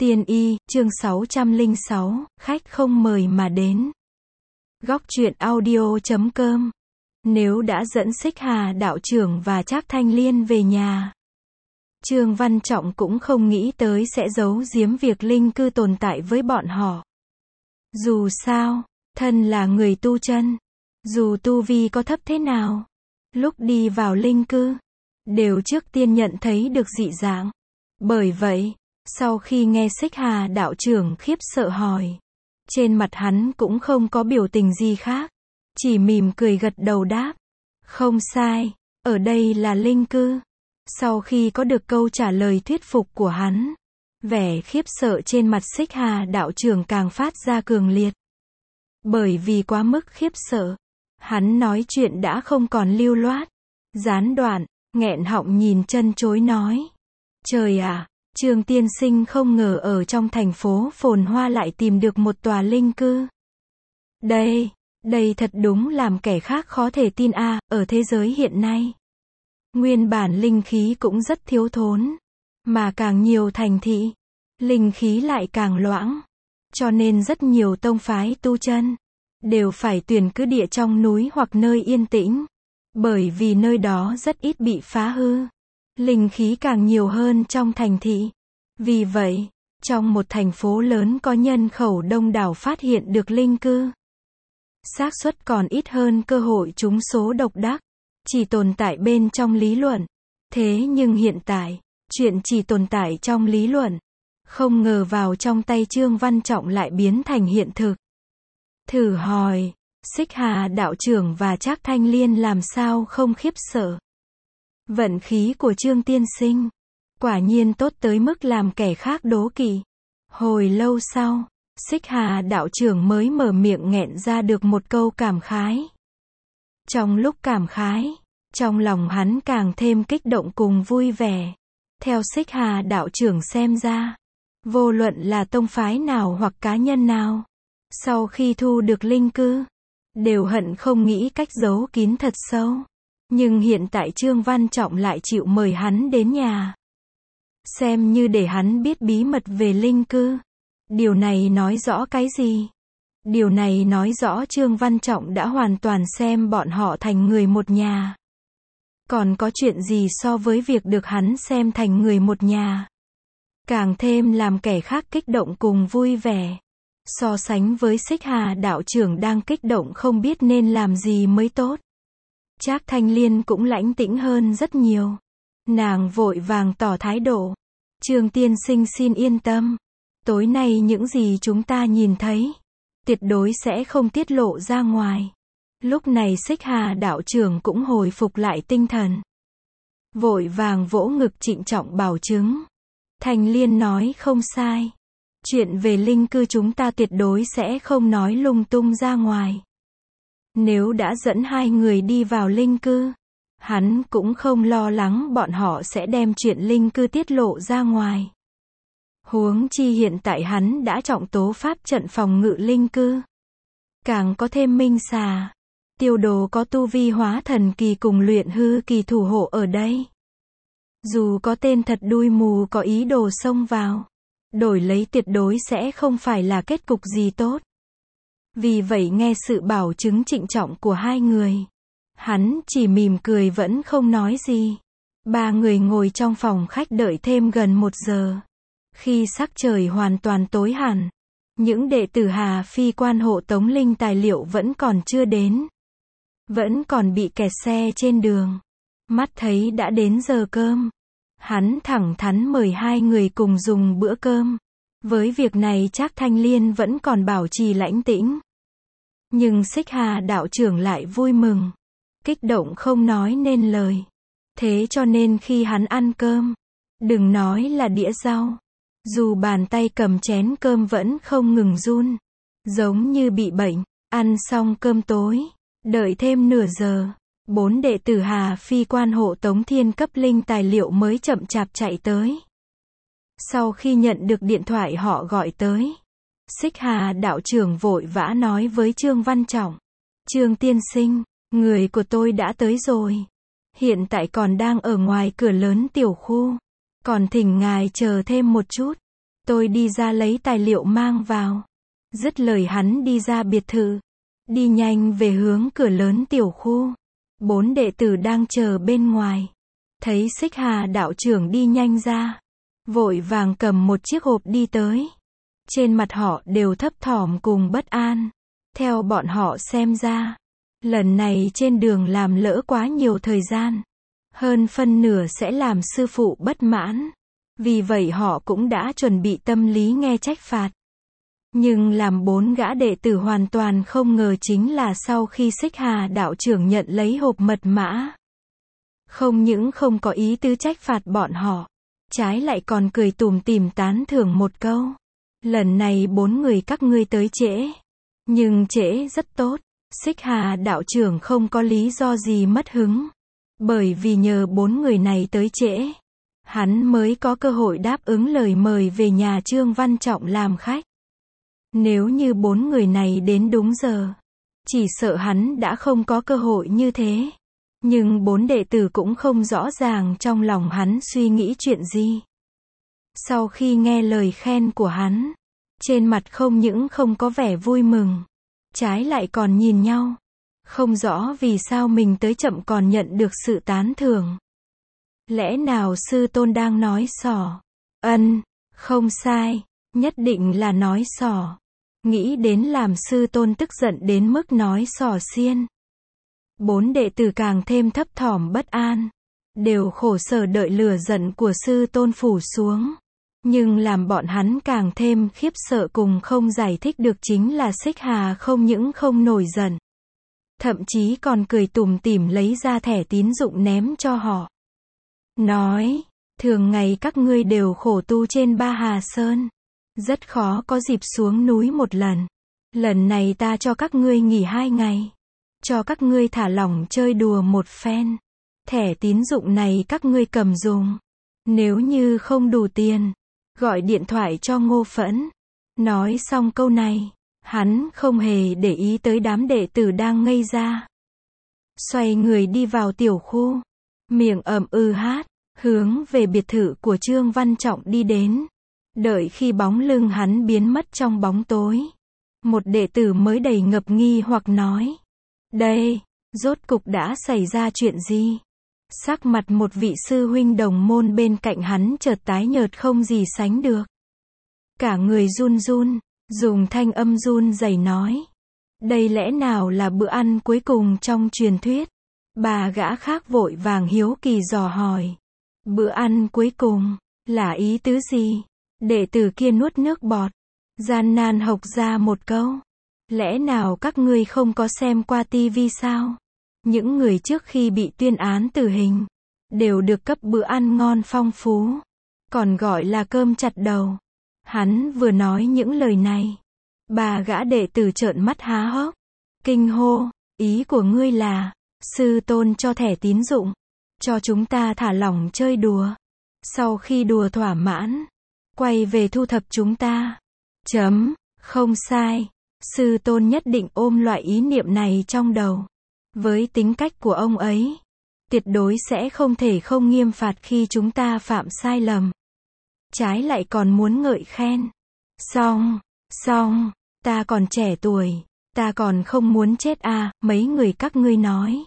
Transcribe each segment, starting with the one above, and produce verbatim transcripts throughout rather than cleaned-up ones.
Tiên y, chương sáu trăm lẻ sáu, khách không mời mà đến. Góc truyện audio chấm com. Nếu đã dẫn Xích Hà đạo trưởng và Trác Thanh Liên về nhà, Trương Văn Trọng cũng không nghĩ tới sẽ giấu giếm việc linh cư tồn tại với bọn họ. Dù sao, thân là người tu chân, dù tu vi có thấp thế nào, lúc đi vào linh cư, đều trước tiên nhận thấy được dị dạng. Bởi vậy, sau khi nghe Xích Hà đạo trưởng khiếp sợ hỏi, trên mặt hắn cũng không có biểu tình gì khác, chỉ mỉm cười gật đầu đáp. Không sai, ở đây là linh cư. Sau khi có được câu trả lời thuyết phục của hắn, vẻ khiếp sợ trên mặt Xích Hà đạo trưởng càng phát ra cường liệt. Bởi vì quá mức khiếp sợ, hắn nói chuyện đã không còn lưu loát, gián đoạn, nghẹn họng nhìn chân chối nói. Trời ạ! Trương tiên sinh không ngờ ở trong thành phố phồn hoa lại tìm được một tòa linh cư. Đây, đây thật đúng làm kẻ khác khó thể tin a, à, ở thế giới hiện nay. Nguyên bản linh khí cũng rất thiếu thốn, mà càng nhiều thành thị, linh khí lại càng loãng. Cho nên rất nhiều tông phái tu chân, đều phải tuyển cứ địa trong núi hoặc nơi yên tĩnh. Bởi vì nơi đó rất ít bị phá hư. Linh khí càng nhiều hơn trong thành thị. Vì vậy, trong một thành phố lớn có nhân khẩu đông đảo phát hiện được linh cư, xác suất còn ít hơn cơ hội trúng số độc đắc. Chỉ tồn tại bên trong lý luận. Thế nhưng hiện tại, chuyện chỉ tồn tại trong lý luận, không ngờ vào trong tay Trương Văn Trọng lại biến thành hiện thực. Thử hỏi, Xích Hà đạo trưởng và Trác Thanh Liên làm sao không khiếp sợ? Vận khí của Trương tiên sinh, quả nhiên tốt tới mức làm kẻ khác đố kỵ. Hồi lâu sau, Xích Hà đạo trưởng mới mở miệng nghẹn ra được một câu cảm khái. Trong lúc cảm khái, trong lòng hắn càng thêm kích động cùng vui vẻ. Theo Xích Hà đạo trưởng xem ra, vô luận là tông phái nào hoặc cá nhân nào, sau khi thu được linh cư, đều hận không nghĩ cách giấu kín thật sâu. Nhưng hiện tại Trương Văn Trọng lại chịu mời hắn đến nhà, xem như để hắn biết bí mật về linh cư. Điều này nói rõ cái gì? Điều này nói rõ Trương Văn Trọng đã hoàn toàn xem bọn họ thành người một nhà. Còn có chuyện gì so với việc được hắn xem thành người một nhà, càng thêm làm kẻ khác kích động cùng vui vẻ. So sánh với Xích Hà đạo trưởng đang kích động không biết nên làm gì mới tốt, Trác Thanh Liên cũng lãnh tĩnh hơn rất nhiều. Nàng vội vàng tỏ thái độ. Trương tiên sinh xin yên tâm. Tối nay những gì chúng ta nhìn thấy, tuyệt đối sẽ không tiết lộ ra ngoài. Lúc này Xích Hà đạo trưởng cũng hồi phục lại tinh thần. Vội vàng vỗ ngực trịnh trọng bảo chứng. Thanh Liên nói không sai. Chuyện về linh cư chúng ta tuyệt đối sẽ không nói lung tung ra ngoài. Nếu đã dẫn hai người đi vào linh cư, hắn cũng không lo lắng bọn họ sẽ đem chuyện linh cư tiết lộ ra ngoài. Huống chi hiện tại hắn đã trọng tố pháp trận phòng ngự linh cư. Càng có thêm minh xà, tiêu đồ có tu vi hóa thần kỳ cùng luyện hư kỳ thủ hộ ở đây. Dù có tên thật đuôi mù có ý đồ xông vào, đổi lấy tuyệt đối sẽ không phải là kết cục gì tốt. Vì vậy nghe sự bảo chứng trịnh trọng của hai người, hắn chỉ mỉm cười vẫn không nói gì. Ba người ngồi trong phòng khách đợi thêm gần một giờ. Khi sắc trời hoàn toàn tối hẳn, những đệ tử Hà Phi quan hộ tống linh tài liệu vẫn còn chưa đến. Vẫn còn bị kẹt xe trên đường. Mắt thấy đã đến giờ cơm, hắn thẳng thắn mời hai người cùng dùng bữa cơm. Với việc này Trác Thanh Liên vẫn còn bảo trì lãnh tĩnh. Nhưng Xích Hà đạo trưởng lại vui mừng, kích động không nói nên lời. Thế cho nên khi hắn ăn cơm, đừng nói là đĩa rau, dù bàn tay cầm chén cơm vẫn không ngừng run, giống như bị bệnh. Ăn xong cơm tối, đợi thêm nửa giờ, bốn đệ tử Hà Phi quan hộ tống thiên cấp linh tài liệu mới chậm chạp chạy tới. Sau khi nhận được điện thoại họ gọi tới, Xích Hà đạo trưởng vội vã nói với Trương Văn Trọng. Trương tiên sinh, người của tôi đã tới rồi. Hiện tại còn đang ở ngoài cửa lớn tiểu khu. Còn thỉnh ngài chờ thêm một chút. tôi đi ra lấy tài liệu mang vào. Dứt lời hắn đi ra biệt thự. Đi nhanh về hướng cửa lớn tiểu khu. Bốn đệ tử đang chờ bên ngoài. Thấy Xích Hà đạo trưởng đi nhanh ra. Vội vàng cầm một chiếc hộp đi tới. Trên mặt họ đều thấp thỏm cùng bất an. Theo bọn họ xem ra, lần này trên đường làm lỡ quá nhiều thời gian. Hơn phân nửa sẽ làm sư phụ bất mãn. Vì vậy họ cũng đã chuẩn bị tâm lý nghe trách phạt. Nhưng làm bốn gã đệ tử hoàn toàn không ngờ chính là sau khi Xích Hà đạo trưởng nhận lấy hộp mật mã. Không những không có ý tứ trách phạt bọn họ, trái lại còn cười tủm tỉm tán thưởng một câu. Lần này bốn người các ngươi tới trễ. Nhưng trễ rất tốt. Xích Hà đạo trưởng không có lý do gì mất hứng. Bởi vì nhờ bốn người này tới trễ, hắn mới có cơ hội đáp ứng lời mời về nhà Trương Văn Trọng làm khách. Nếu như bốn người này đến đúng giờ, chỉ sợ hắn đã không có cơ hội như thế. Nhưng bốn đệ tử cũng không rõ ràng trong lòng hắn suy nghĩ chuyện gì. Sau khi nghe lời khen của hắn, trên mặt không những không có vẻ vui mừng, trái lại còn nhìn nhau. Không rõ vì sao mình tới chậm còn nhận được sự tán thưởng. Lẽ nào sư tôn đang nói xỏ? Ân, không sai, nhất định là nói xỏ. Nghĩ đến làm sư tôn tức giận đến mức nói xỏ xiên. Bốn đệ tử càng thêm thấp thỏm bất an. Đều khổ sở đợi lửa giận của sư tôn phủ xuống. Nhưng làm bọn hắn càng thêm khiếp sợ cùng không giải thích được chính là Xích Hà không những không nổi giận. Thậm chí còn cười tủm tỉm lấy ra thẻ tín dụng ném cho họ. Nói, thường ngày các ngươi đều khổ tu trên Ba Hà Sơn. Rất khó có dịp xuống núi một lần. Lần này ta cho các ngươi nghỉ hai ngày. Cho các ngươi thả lỏng chơi đùa một phen. Thẻ tín dụng này các ngươi cầm dùng. Nếu như không đủ tiền, gọi điện thoại cho Ngô Phẫn. Nói xong câu này, hắn không hề để ý tới đám đệ tử đang ngây ra. Xoay người đi vào tiểu khu. Miệng ậm ừ hát, hướng về biệt thự của Trương Văn Trọng đi đến. Đợi khi bóng lưng hắn biến mất trong bóng tối. Một đệ tử mới đầy ngập nghi hoặc nói. Đây, rốt cục đã xảy ra chuyện gì? Sắc mặt một vị sư huynh đồng môn bên cạnh hắn chợt tái nhợt không gì sánh được. Cả người run run, dùng thanh âm run rẩy nói. Đây lẽ nào là bữa ăn cuối cùng trong truyền thuyết? Bà gã khác vội vàng hiếu kỳ dò hỏi. Bữa ăn cuối cùng, là ý tứ gì? Đệ tử kia nuốt nước bọt, gian nan hộc ra một câu. Lẽ nào các ngươi không có xem qua tivi sao? Những người trước khi bị tuyên án tử hình, đều được cấp bữa ăn ngon phong phú, còn gọi là cơm chặt đầu. Hắn vừa nói những lời này, bà gã đệ tử trợn mắt há hốc, kinh hô, ý của ngươi là, sư tôn cho thẻ tín dụng, cho chúng ta thả lỏng chơi đùa. Sau khi đùa thỏa mãn, quay về thu thập chúng ta. Chấm, không sai, sư tôn nhất định ôm loại ý niệm này trong đầu. Với tính cách của ông ấy, tuyệt đối sẽ không thể không nghiêm phạt khi chúng ta phạm sai lầm. Trái lại còn muốn ngợi khen. Xong, xong, ta còn trẻ tuổi, ta còn không muốn chết à, mấy người các ngươi nói.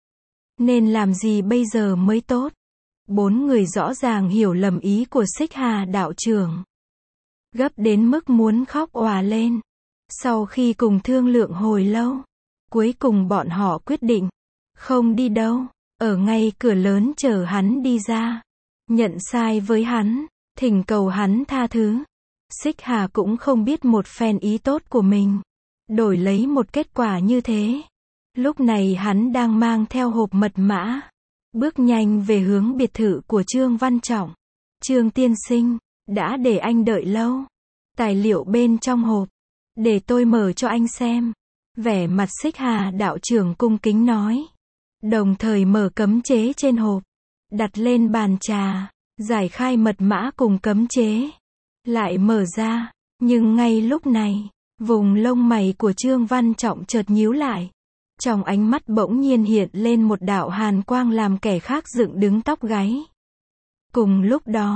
Nên làm gì bây giờ mới tốt? Bốn người rõ ràng hiểu lầm ý của Xích Hà đạo trưởng. Gấp đến mức muốn khóc òa lên. Sau khi cùng thương lượng hồi lâu, cuối cùng bọn họ quyết định, không đi đâu, ở ngay cửa lớn chờ hắn đi ra. Nhận sai với hắn, thỉnh cầu hắn tha thứ. Xích Hà cũng không biết một phen ý tốt của mình, đổi lấy một kết quả như thế. Lúc này hắn đang mang theo hộp mật mã, bước nhanh về hướng biệt thự của Trương Văn Trọng. Trương tiên sinh, đã để anh đợi lâu. Tài liệu bên trong hộp, để tôi mở cho anh xem. Vẻ mặt Xích Hà đạo trưởng cung kính nói. Đồng thời mở cấm chế trên hộp, đặt lên bàn trà, giải khai mật mã cùng cấm chế. Lại mở ra, nhưng ngay lúc này, vùng lông mày của Trương Văn Trọng chợt nhíu lại. Trong ánh mắt bỗng nhiên hiện lên một đạo hàn quang làm kẻ khác dựng đứng tóc gáy. Cùng lúc đó,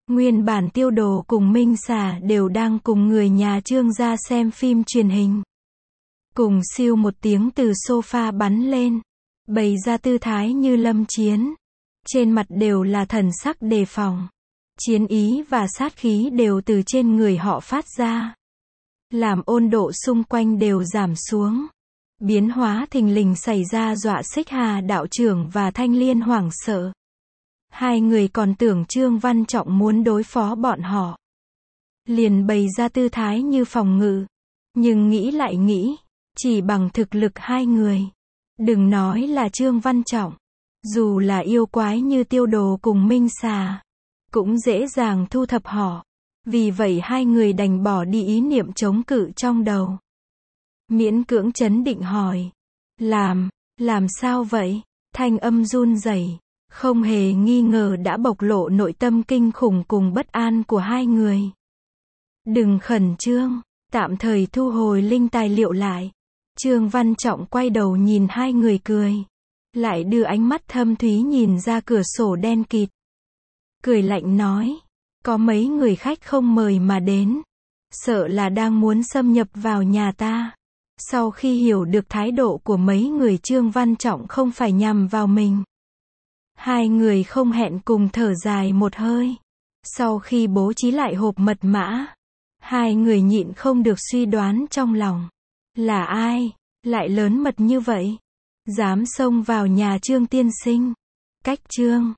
Nguyên bản Tiêu Đồ cùng Minh Xà đều đang cùng người nhà Trương ra xem phim truyền hình. Cùng siêu một tiếng từ sofa bắn lên, bày ra tư thái như lâm chiến. Trên mặt đều là thần sắc đề phòng. Chiến ý và sát khí đều từ trên người họ phát ra. Làm ôn độ xung quanh đều giảm xuống. Biến hóa thình lình xảy ra dọa Xích Hà đạo trưởng và Thanh Liên hoảng sợ. Hai người còn tưởng Trương Văn Trọng muốn đối phó bọn họ. Liền bày ra tư thái như phòng ngự. Nhưng nghĩ lại nghĩ, chỉ bằng thực lực hai người. Đừng nói là Trương Văn Trọng. Dù là yêu quái như Tiêu Đồ cùng Minh Xà, cũng dễ dàng thu thập họ. Vì vậy hai người đành bỏ đi ý niệm chống cự trong đầu. Miễn cưỡng trấn định hỏi. Làm, làm sao vậy? Thanh âm run rẩy, không hề nghi ngờ đã bộc lộ nội tâm kinh khủng cùng bất an của hai người. Đừng khẩn trương, tạm thời thu hồi linh tài liệu lại. Trương Văn Trọng quay đầu nhìn hai người cười. Lại đưa ánh mắt thâm thúy nhìn ra cửa sổ đen kịt. Cười lạnh nói. Có mấy người khách không mời mà đến. Sợ là đang muốn xâm nhập vào nhà ta. Sau khi hiểu được thái độ của mấy người Trương Văn Trọng không phải nhằm vào mình. Hai người không hẹn cùng thở dài một hơi. Sau khi bố trí lại hộp mật mã, hai người nhịn không được suy đoán trong lòng. Là ai, lại lớn mật như vậy? Dám xông vào nhà Trương tiên sinh. Cách Trương